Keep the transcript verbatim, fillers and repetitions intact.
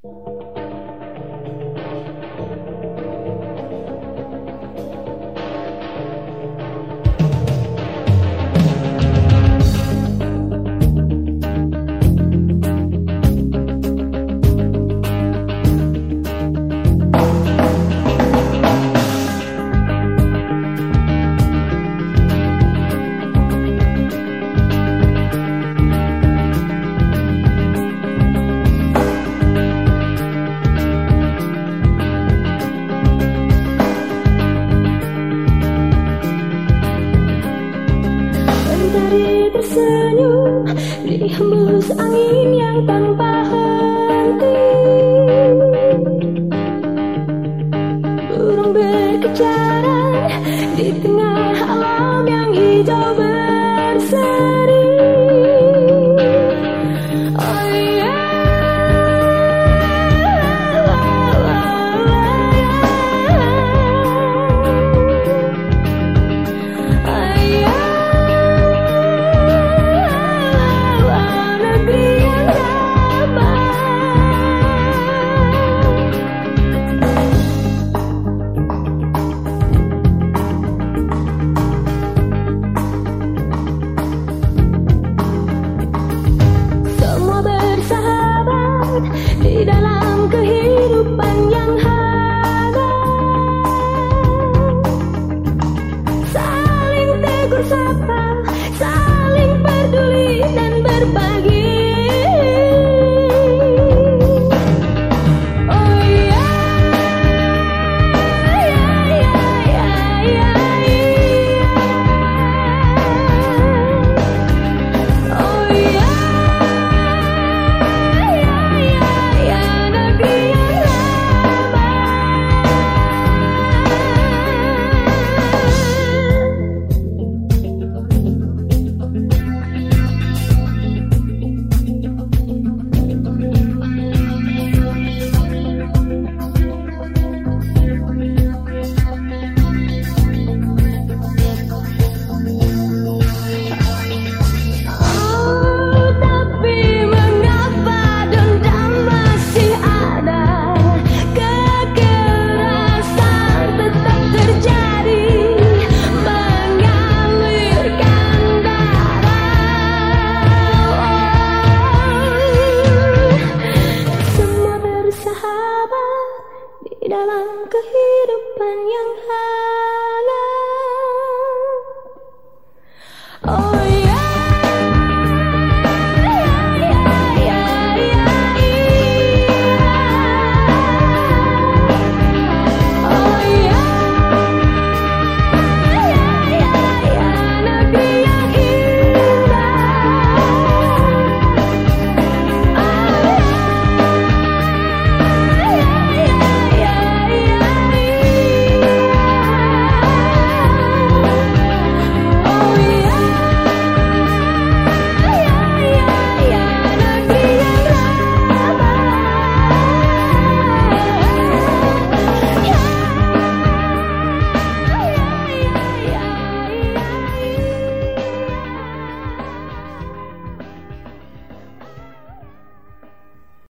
Mentari tersenyum dihembus angin yang tanpa henti. Burung berkejaran di tengah alam yang hijau berseri. Oh yeah. Di dalam kehidupan yang ada, saling tegur sapa, saling peduli dan berbagi. Oh ya, ya, ya, ya, ya, ya. Oh ya. Dalam kehidupan yang ada.